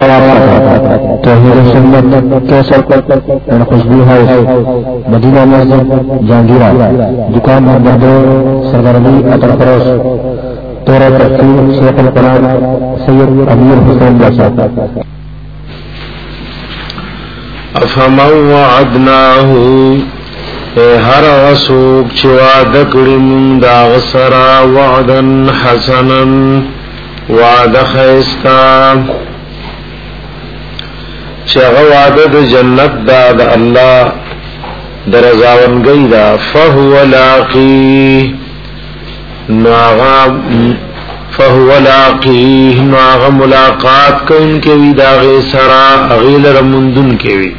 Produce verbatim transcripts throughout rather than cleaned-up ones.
توحید سنت کیسر اینڈ خوشبو ہاؤس مدینہ مسجد جہانگیرہ دکان نمبر دو سردار علی عطر فروش تورہ تفسیر شیخ القرآن سید امیر حسین باشا. افمن وعدناه هر غسوک چه وعده کړی مونږ دا غسرا وعدن حسنا وعده خیستا چه هغه وعده د جنت دا د الله درزاونګی دا فهو لاقی ناغا فهو لاقی ناغا ملاقات کون کے وی دا غی سرا اغیل رمندن کے وی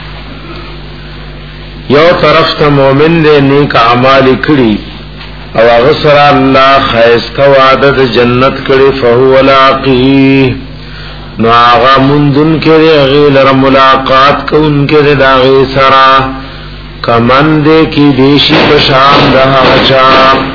یو طرف تا مومن دے نیک اعمال کړي او هغه سره الله خیسته وعده د جنت کړي فهو لاقی نو هغه مندن کې غیل ر ملاقات کوونکې دا غي سره کمن دې کې دیشی بشام ده چا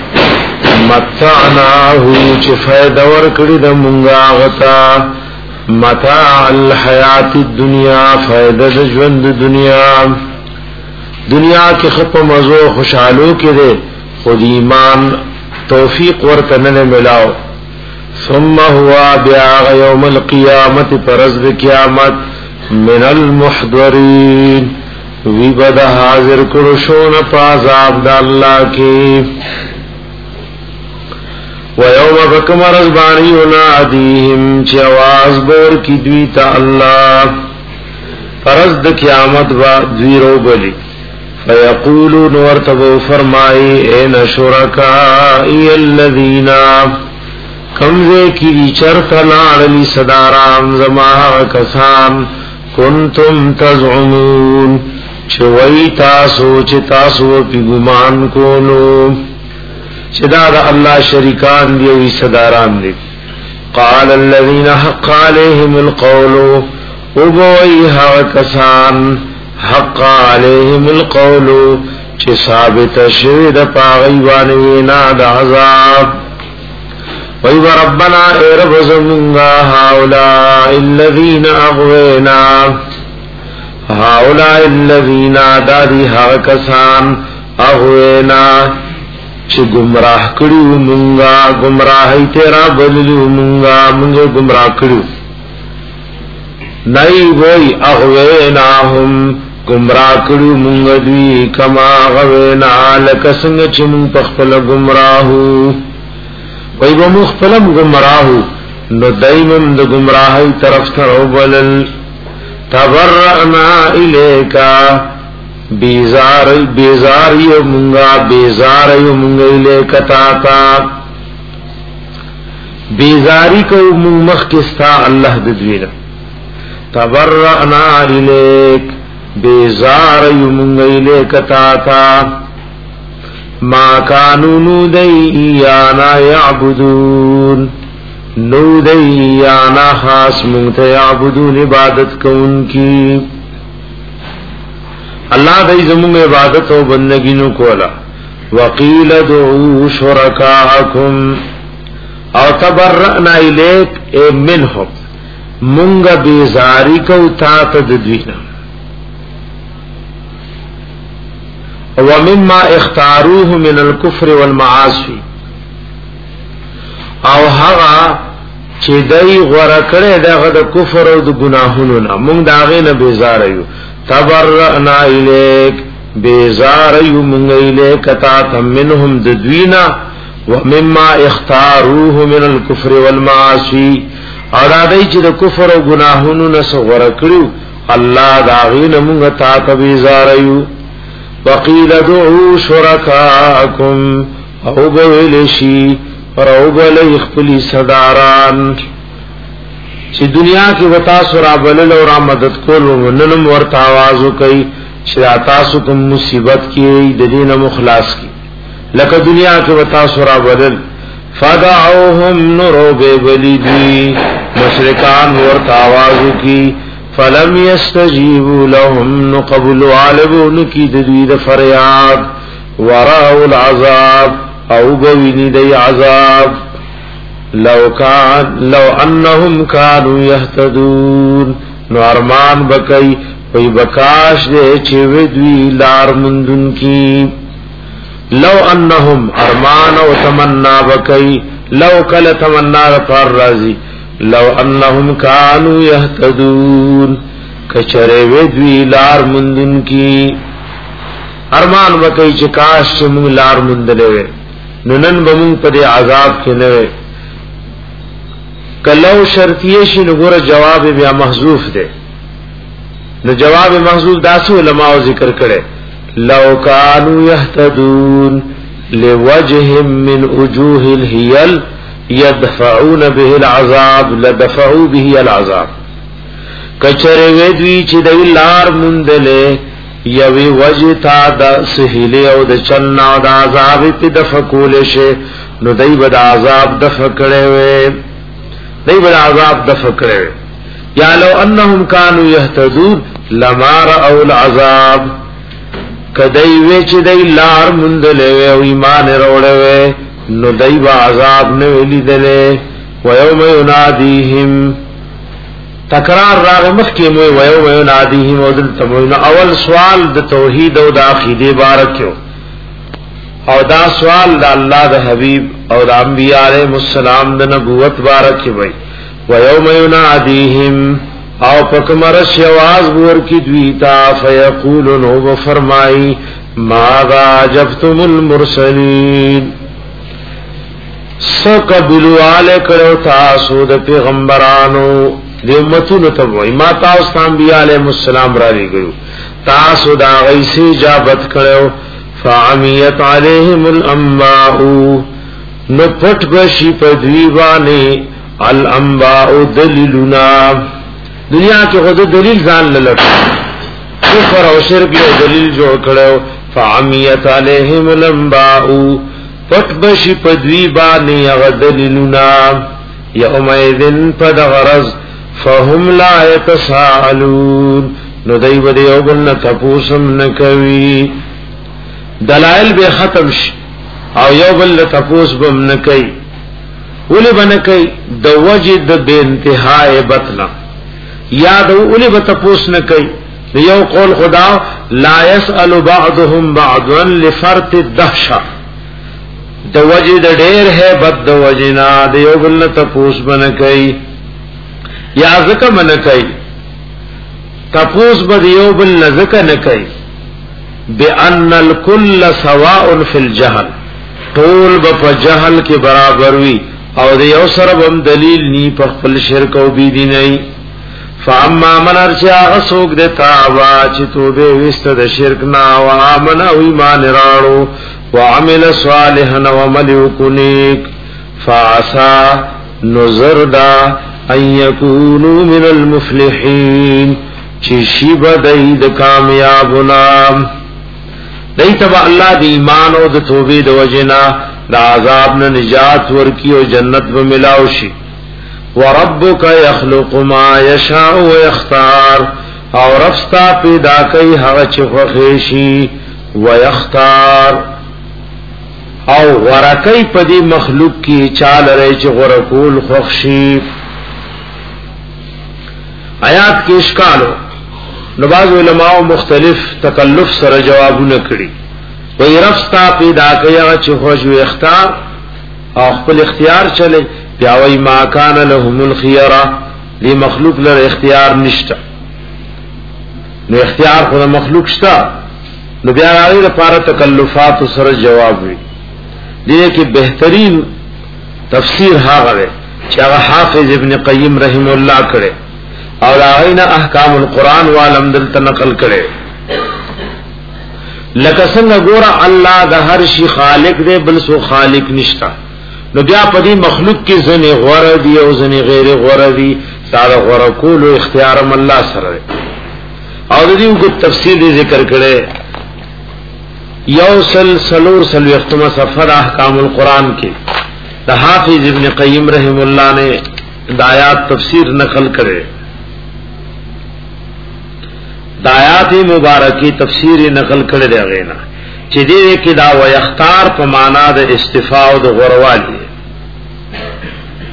متعناه چې فائدہ ور کړی د مونږه غتا متاع الحیات الدنیا فائدہ د ژوند دنیا دنیا کې خپ مزو خوشحالو کې ده خود ایمان توفیق ورته نه ملاو ثم هو بیا یوم القیامت پرز قیامت من المحضرین وی بد حاضر کړو شون پازاب د الله کې و یوم بکمر زبانی ینادیهم چې आवाज بور کی دوی ته الله پرز د قیامت وا دوی رو بلی فیقولون ورتبو فرمائی این شرکائی الذین کمزے کی چرت لعلی صدارام زماہ کسان کنتم تزعمون چوئی تاسو چی تاسو پی گمان کونو چدا دا اللہ شریکان دیوی صداران دی قال الذین حق علیہم القولو ابوئی حق کسان حق علیہم القول چه ثابت شوید پاغیوانوینا دا عذاب ویو ربنا اے رب زمونگا هاولاء الذین اغوینا هاولاء الذین دادی حق کسان اغوینا چه گمراہ کریو مونگا گمراہی تیرا بللیو مونگا مونگا گمراہ کریو نئی وی اغویناهم گمراہ کړو مونږ دوی کما غوینا لک څنګه چې مونږ په خپل گمراهو وای به مونږ خپل گمراهو نو دایمم د گمراهی طرف ته وبلل تبرأنا الیکا بیزار بیزار یو مونږه بیزار یو مونږ الیکا تا تا بیزاری کو مونږ مخ کستا الله د دوی تبرأنا الیک بیزار یمونگ الیک تاتا ما کانو نودی ایانا یعبدون نودی ایانا خاص منگتا یعبدون عبادت کون کی اللہ دی زمونگ عبادت و بندگینو کولا وقیل دعو شرکاکم او تبرأنا الیک اے منہم مونږ بیزاری کو تا ته د دوینا ومما اختاروه من الكفر والمعاصي او هغه چې دای غوړه کړي دغه د کفر او د ګناهونو نه مونږ داغه نه بیزار یو تبرأنا الیک بیزار یو مونږ الیک تا ته منهم د دوینا ومما اختاروه من الكفر والمعاصي اور دای چې د کفر او گناهونو نه سغور کړو الله دا غین موږ ته تبیزار یو وقیل دعوا شرکاکم او بولشی او بل خپل صداران چې دنیا کې وتا سره بلل او را مدد کول وننم ورته आवाज کوي چې تاسو کوم مصیبت کې د دین مخلاص کی لکه دنیا کې وتا سره بلل فدعوهم نروب بلیدی مشرکان ورت آوازو کی فلم یستجیبوا لهم نقبل عالبون کی ددوید فریاد وراء العذاب او بوینی دی عذاب لو کان لو انهم كانوا يهتدون نو ارمان بکئی وی بکاش دے چوی دوی لار مندن کی لو انهم ارمان و تمنا بکئی لو کل تمنا پر رازی لو انهم كانوا يهتدون کچره وی دوی لار مندن کی ارمان بکئی چه کاش چه مونگ لار مندلوے ننن بمونگ پا دے عذاب کے نوے کلو شرطیشی نگور جواب بیا محذوف دے نو جواب محذوف داسو علماء ذکر کرے لو کانو یهتدون لوجه من وجوه الهیل یدفعون به العذاب لدفعو به العذاب کچره ویدوی چی دوی لار مندلے یوی وجه تا دا سہیلے او دا چلنا او دا عذاب پی دفع کولشے نو دی با دا عذاب دفع کرے وے دی با دا عذاب دفع کرے وے یا لو انہم کانو یهتدون لما رأو العذاب کدی وی چی دی لار مندلے وے او ایمان روڑے وے نو دی با عذاب نویلی دلے ویوم ینادیہم تکرار راغ مخکی موی ویوم ینادیہم او دلتا موینا اول سوال دا توحید او دا عقیدے بارکیو او دا سوال دا اللہ دا حبیب او دا انبیاء علیہ السلام دا نبوت بارکی بھئی ویوم ینادیہم او پکمرش یواز بور کی دویتا فیقولن او بفرمائی ماذا عجبتم المرسلین سقبلو آلے کرو تاسو دا پیغمبرانو دی امتون تبوئی ما تاوست انبیاء علیہ السلام را لی گئو تاسو دا غیسی اجابت کرو فعمیت علیہم الانباؤ نو پٹ بشی پدویبانی الانباؤ دلیلنا دنیا کی خود دلیل زان للکو کفر و شرک لے دلیل جو کرو فعمیت علیہم الانباؤ پٹ بشی پدویبانی اغدلیلنا یومئذن پد غرز فهم لا يتساءلون نو دی بدی او بل تپوسم نکوی دلائل بے ختم ش او یو بل تپوس بم نکی اولی بنکی دو وجد بے انتہائی بطنا یا دو اولی بتپوس نکی یو قول خدا لا يسأل بعضهم بعضا لفرط الدهشہ دو وجد دیر ہے بد دو وجنا دیو بل تپوس بنکی یا ذکر منکی تپوس بدیو بل نذکر نکی بأن الکل سواء فی الجہل طول با جہل کے برابر وی او دیو سربم دلیل نی پا خپل شرک و بیدی نئی فاما من ارچا غسوک دیتا آبا چی توبے وست دا شرکنا و آمنا و ایمان رانو و عمل صالحا و عمل کنیک فعسا نظر دا ان یکونو من المفلحین چی شیب دید کامیابنا دی تبا اللہ دی ایمان و دا توبی دا وجنا دا عذابنا نجات ورکی و جنت بملاوشی وربک یخلق ما یشاء و یختار او رفستا پیدا کئی حغچ خوخیشی و یختار او ورکی پدی مخلوق کی چال ریچ غرکول خوخشی آیات کے اشکالو نباز علماء مختلف تکلف سر جوابو نکڑی وی رفستا پیدا کئی حغچ خوش و اختار او خپل اختیار چلے پیاوی ما کان لهم الخیرہ لی مخلوق لر اختیار نشتا نو اختیار خود مخلوق شتا نو بیان آئی لپارا تکلفات سر جواب ہوئی دیئے کہ بہترین تفسیر ہاغرے چاہا حافظ ابن قیم رحم اللہ کرے اور آئینا احکام القرآن والم دلتا نقل کرے لکسنگ گورا اللہ دا ہر شی خالق دے بلسو خالق نشتا نو بیا پدی مخلوق کی زنی غور دی او زنی غیر غور دی سارا غور کول و اختیارم اللہ سر دے اور دیو کو تفصیل ذکر کرے یو سل سلور سلو اختمہ سفر احکام القرآن کے دا حافظ ابن قیم رحم اللہ نے دایات تفسیر نقل کرے دایات مبارکی تفسیر نقل کرے دے غینا چی دے کی دا و یختار پا مانا دا استفاع دا غروالی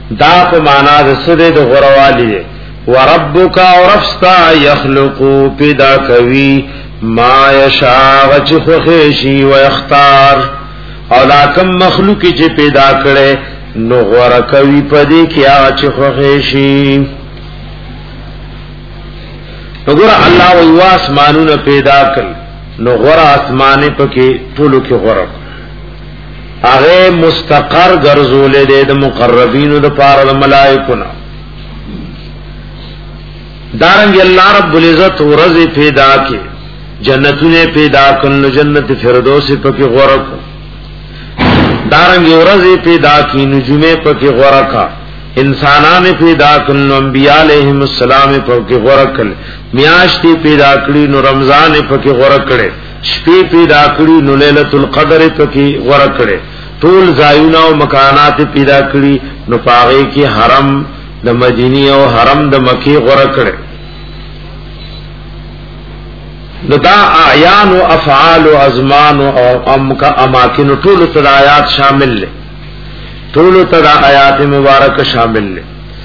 دا په معنا د سره د غروالی وربک ورفستا یخلقو پیدا کوي ما یشاء چې خوښي او اختار او دا کوم مخلوق چې پیدا کړي نو غره کوي پدې کې هغه چې خوښي وګوره الله وی اسمانونه پیدا کړ نو غره اسمانه پکې ټولو کې غره هغه مستقر ګرځولې د مقربینو د پاره د ملائکو نه دارنګ الله رب العزت ورځ پیدا کړي جنتونه پیدا کړل جنت فردوس پکې غره کو دارنګ ورځ پیدا کړي نجومه پکې غره کا انسانان پیدا کړل انبیاء علیهم السلام پکې غره کړل میاشتې پیدا کړي نو رمضان پکې غره کړي شپې پیدا کړي نو ليلۃ القدر پکې غره کړي ټول ځایونه او مکانات پیدا کړي نو پاغه کې حرم د مدینه او حرم د مکی غره کړي ندا اعیان و افعال و ازمان و اماکن ټول تدا آیات شامل لے ټول تدا آیات مبارک شامل لے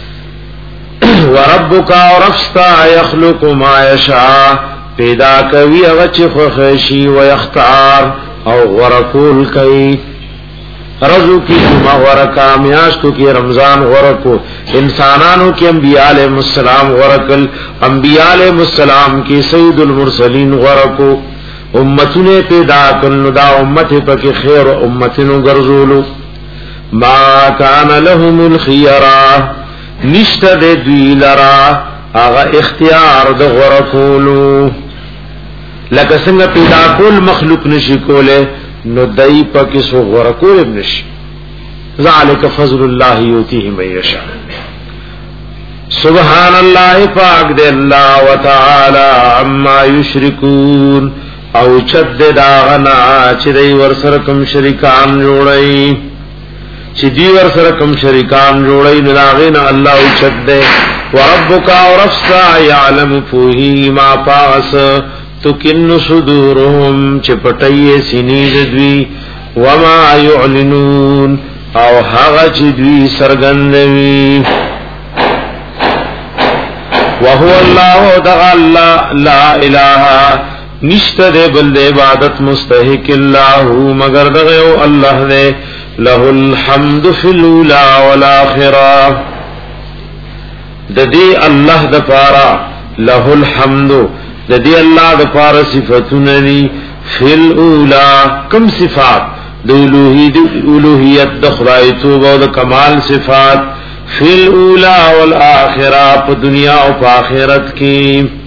وربک ورفستا یخلق ما یشاء پیدا کوي هغه چې خوښي او یختار او ورکول کوي رزو کی جمعہ ورکا میاشتو کی رمضان ورکو انسانانو کی انبیاء علیہ السلام ورکل انبیاء علیہ السلام کی سید المرسلین ورکو امتن پیدا کن دا امت پاکی خیر امتن گرزولو ما کان لهم الخیرہ نشت دے دوی لرا آغا اختیار دا غرکولو لکه څنګه پیدا کول مخلوق نشی کولے نو دای پکې سو غرکول ابن شي ذالک فضل الله یوتیه من یشاء سبحان الله پاک دې الله وتعالى عما یشرکون او چد داغنا چې دوی ور سره کوم شریکان جوړي چې دوی ور سره کوم شریکان جوړي نه داغنا الله او چد وربک ورفسا یعلم فوهی ما پاس تکن صدورهم چپټي سینې دوی وما يعلنون او هغه چې دوی سرګندوي وهو الله تعالی لا اله نشته بل عبادت مستحق الله مگر دغه الله دې له الحمد فی الاولى والاخره د دې الله د پاره له الحمد د دې الله د پاره صفاتونه دي فل اولا کم صفات د الوهیت الوهیت د خدای توبه او د کمال صفات فل اولا والاخره په دنیا او په آخرت کې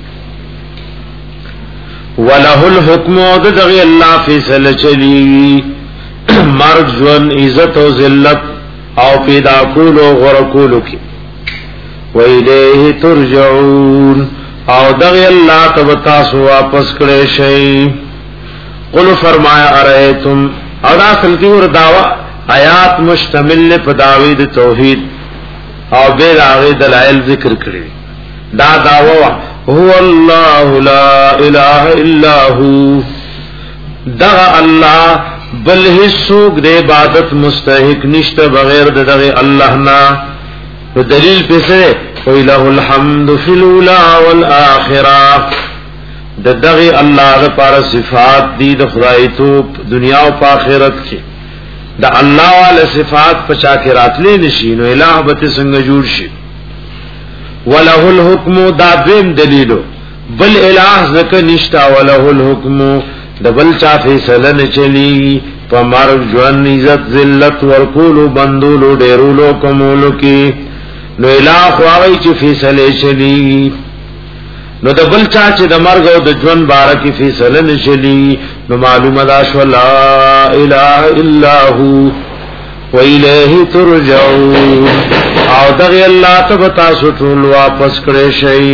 وله الحكم او دغه الله فیصله چلی مرګ ژوند عزت او ذلت او پیدا کول او غره کول کې وإلیه ترجعون او دغه الله تب تاسو واپس کړئ شي قل فرمایا ارایتم او دا اصل کې ور داوا آیات مشتمل په داوی د توحید او به هغه دلایل ذکر کړی دا داوا هو الله لا اله الا هو دا الله بل هیڅوک د عبادت مستحق نشته بغیر د دغه الله نه دلیل پسه وَإِلَهُ الْحَمْدُ فِي الْأُولَى وَالْآخِرَةِ دغه الله لپاره صفات دي د خدای توپ دنیا او آخرت کې د الله والا صفات پچا کې راتلې نشي نو الہ به څنګه جوړ شي وله الحكم دا دیم دلیلو بل الہ زکه نشتا وله الحكم د بل چا فیصله نه چلی په مرګ ژوند عزت ذلت ورکول بندولو ډیرولو کومولو کې نو الہ خواوی چې فیصله چلی نو د بل چا چې د مرګ او د ژوند باره کې فیصله نشلی نو معلومه ده شو لا اله الا هو و الیه ترجعون او دغه الله ته تاسو ټول واپس کړئ شي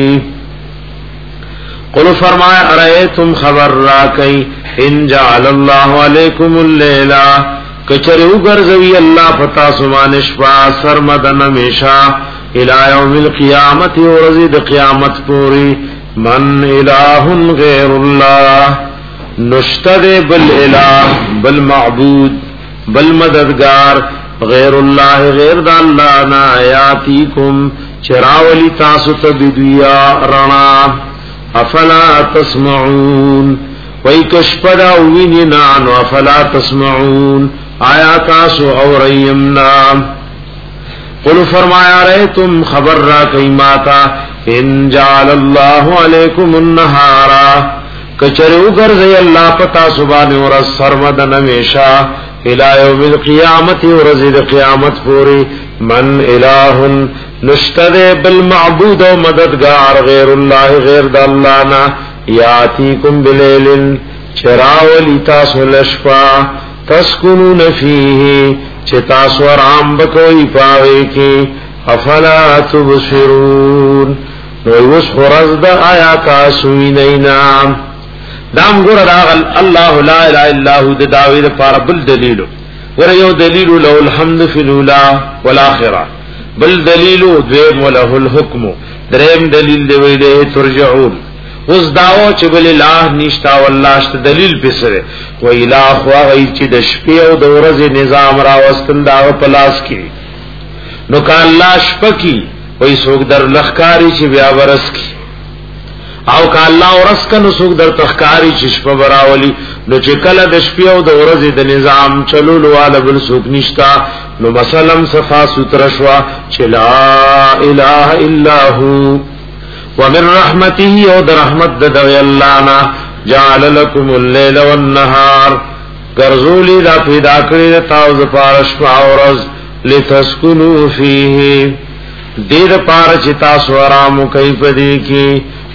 قل فرمایا ارایتم خبر راکئ ان جعل الله علیکم الليل کچره وګرځوي الله پتا سمان شپا سرمدن همیشا الى یوم القیامت ورځ د قیامت پوری من الہ غیر الله نشتد بل الہ بل معبود بل مددگار غیر الله غیر د الله نا یاتیکم چراولی تاسو ته بدویا رنا افلا تسمعون وای کشپدا ویننا نو افلا تسمعون آیا تاسو اورئمنا قل فرمایا رأیتم خبر را کئیماتا ان جعل اللہ علیکم النهارا کچرو گرزی اللہ پتا سبانی ورس سرمدن ہمیشہ الى یوم القیامت ورزید قیامت پوری من الہ نشتد بالمعبود و مددگار غیر اللہ غیر دالانا یاتیکم بلیل چراولی تاسو لشپا تسکنون فیه چتاسو رام بکوئی پاوے کی افلا تبصرون نویوس خرز دا آیا تاسوی نینام دام گور راغل اللہ لا الہ الا ہو دا دعوی دا پارا بل دلیلو ور یو دلیلو لہو الحمد فی الاولا والآخرہ بل دلیلو دویم ولہو الحکمو دریم دلیل دوی دے ترجعون اس داو چې بل الہ نشتا والله شت دلیل پسره و الہ خو غي چې د شپې او د ورځې نظام را وستل دا پلاس کی نو کا الله شپکی وای سوګ در لخکاری چې بیا ورس کی او کا الله ورس کنو سوګ در تخکاری چې شپه براولي نو چې کله د شپې او د ورځې د نظام چلول والا بل سوګ نشتا نو مثلا صفا ستر شوا چې لا اله الا هو ومن رحمته او در رحمت د الله نا جعل لكم الليل والنهار غرزولی دا پیدا کړی تاسو د پارش پاورز لتسكنوا فيه دیر پار چې تاسو آرام کوي پدې کې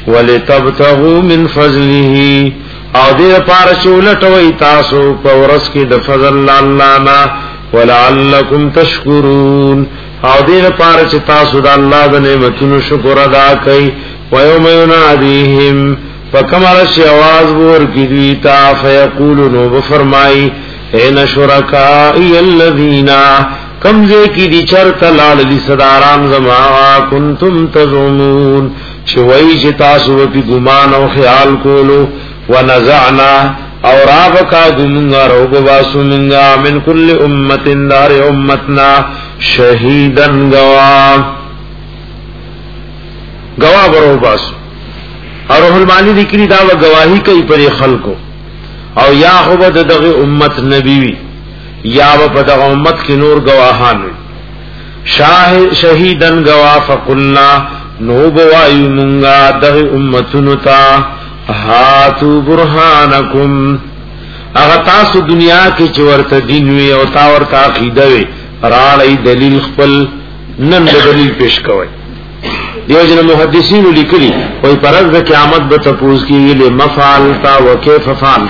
ولتبتغوا من فضله او دیر پار چې ولټوي تاسو پورس کې د فضل الله نا ولعلکم تشکرون او دیر پار چې تاسو د الله د نعمتونو شکر ادا کړئ ويوم يناديهم فكمر شواز ور کیتا فیقولون بفرمای اين شرکائی الذین کمزه کی دی چرت لال دی صداران زما کنتم تزعمون شوی چې تاسو په ګمان او خیال کولو ونزعنا او رابکا گمنگا روبواسو منگا من کل امت دار امتنا شہیدن گوام گواہ برو باسو اور روح المانی ذکری داو گواہی کئی پر خلقو او یا خوبت دغ امت نبیوی یا با دغ امت کی نور گواہانوی شہیدن گواہ فقلنا نو بوایو منگا دغ امتنتا ہاتو برحانکم اغا تاسو دنیا کی چورت دینوی او تاورت عقیدوی راڑی دلیل خپل نن دلیل پیش کوئی دیو جن محدثین لیکلی کوئی پرز د قیامت به تپوس کیږي له مفعلتا وکيف فعل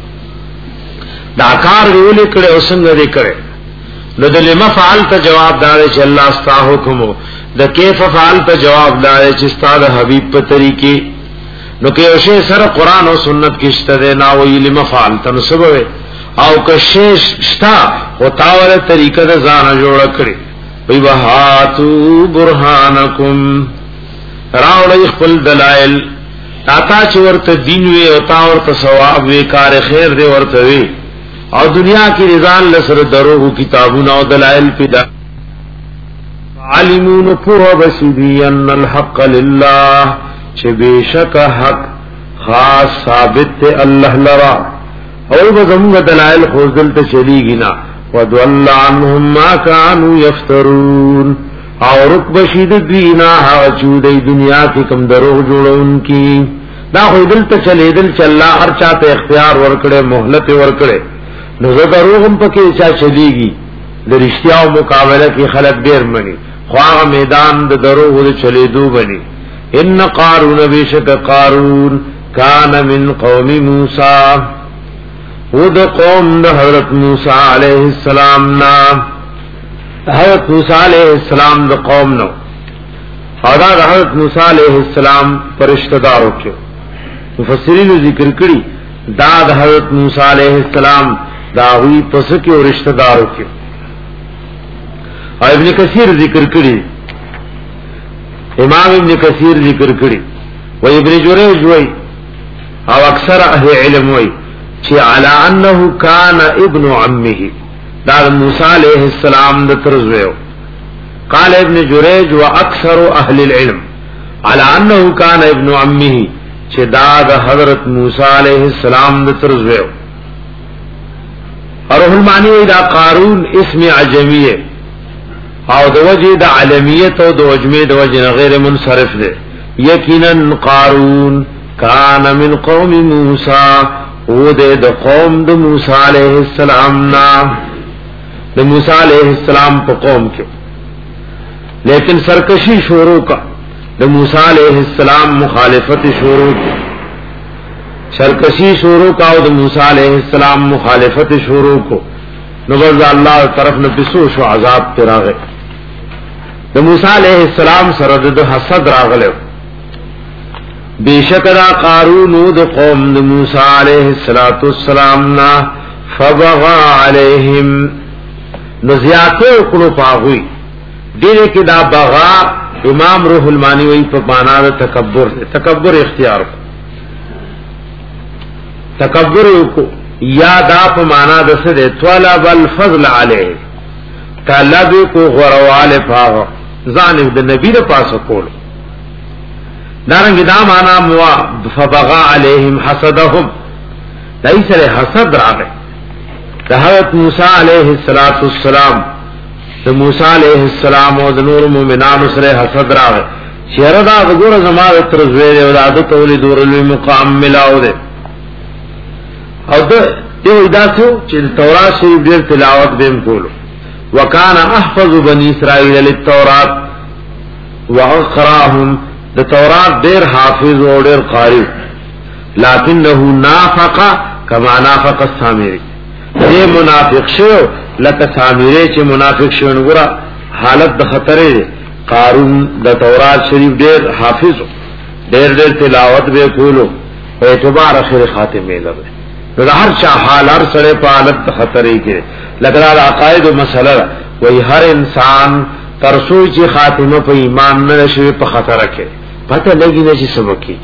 دا کار ویل کړه او څنګه دې کړه نو د لما فعلت جواب دار چې الله استا حکم د کیف فعلت جواب دار چې استاد حبیب په طریقې نو کې اوشه سره قران او سنت کې شته نه وی لما فعلت نو سبب او که شیش شتا او تاوله طریقه د ځان جوړ کړی وی وهاتو برهانکم راوړی خپل دلائل تاتا چې ورته دین وی او تا ورته ثواب وی کار خیر دی ورته وی او دنیا کې رضان لسر دروغ کتابونه او دلائل پیدا عالمون پوه بسیدی ان الحق لله چې بشک حق خاص ثابت ته الله لرا او بزمغه دلائل خوذل ته چلیږي نا وضل عنهم ما كانوا يفترون او رکب شید دینا ها چودی دنیا کی کم دروغ جوړون کی دا خو دل ته چلی دل چلا هر چاته اختیار ورکړي مهلت ورکړي نو زه دروغم پکې چا چلیږي د رښتیا او مقابله کې خلک ډیر مني خو میدان د دروغ ول چلی دو بني ان قارون بشک قارون کان من قوم موسی ود قوم د حضرت موسی علیہ السلام نا حضرت موسی علیہ السلام د قوم نو او دا حضرت موسی علیہ السلام فرشتہ دارو کې مفسرین ذکر کړي دا د حضرت موسی علیہ السلام دا وی پس کې او رشتہ دارو کې ابن کثیر ذکر کړي امام ابن کثیر ذکر کړي و ابن جریج وی او اکثر اهل علم وی چې علی انه کان ابن عمه دا موسی علیہ السلام د ترزویو. قال ابن جریج واکثر اهل العلم على انه كان ابن عمه چې دا د حضرت موسی علیہ السلام د ترزویو. روح المانی دا قارون اسم عجمیه او د وجه د علمیت او د وجمه د وجه غیر منصرف ده. یقینا قارون کان من قوم موسی او د قوم د موسی علیہ السلام نا د موسی علیہ السلام په قوم کې لیکن سرکشی شروع کا د موسی علیہ السلام مخالفت شروع کی سرکشی شروع کا او د موسی علیہ السلام مخالفت شروع کو نبض اللہ طرف نہ پسو شو عذاب تراغه د موسی علیہ السلام سره د حسد راغله بیشکرا قارون د قوم د موسی علیہ الصلوۃ والسلام نا فبغى علیہم نزیاتو کلو پاغوی دیره کې دا بغا امام روح المانی وی په معنا د تکبر تکبر اختیار تکبر کو یا دا په معنا د څه د طلب الفضل علیه طلب کو غرواله پاغ ځان د نبی د پاسه کول دارنګ دا معنا موا فبغى علیهم حسدهم دایسره حسد راغی د حضرت موسی علیہ الصلوۃ والسلام د موسی علیہ السلام او د نور مومنانو سره حسد راغی چیرې دا وګوره زماره تر زویره او عادت ولې دورلوی مقام ملاو ده او د دې داسو چې تورات شریف ډیر تلاوت بهم کولو وکانا احفظ بنی اسرائیل للتورات واقراهم د تورات ډیر حافظ او ډیر قاری لکنه نافق کما نافق السامری دې منافق شو لکه سامری چې منافق شو نګورا حالت د خطر قارون د تورات شریف ډیر حافظ ډیر ډیر تلاوت به کولو په اعتبار اخر خاتمه لره نو هر چا حال هر سره په حالت د خطر کې لکه د عقاید او مسله وای هر انسان ترسو چې خاتمه په ایمان نه شي په خطر کې پته لګی نه چې سبق کی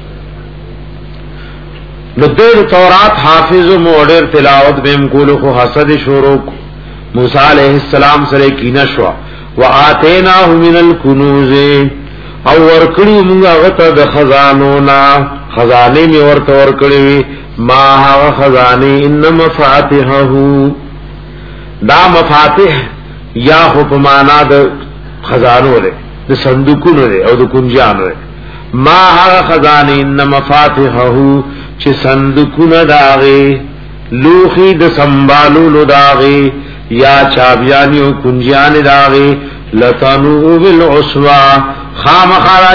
نو د تورات حافظ او مودر تلاوت بهم کولو خو حسد شروع موسی علیہ السلام سره کینه شو واتیناه من الکنوز او ورکړی موږ هغه ته د خزانو نا خزانه می ورته ورکړی ما هغه خزانه ان مفاتيحه دا مفاتيح یا خو په معنا د خزانو لري د صندوقونو لري او د کنجانو لري ما هغه خزانه ان مفاتيحه چې صندوقونه داغي لوخي د سنبالو داغي یا چابیانی او کنجان داغي لتنو بالعصوا خامخرا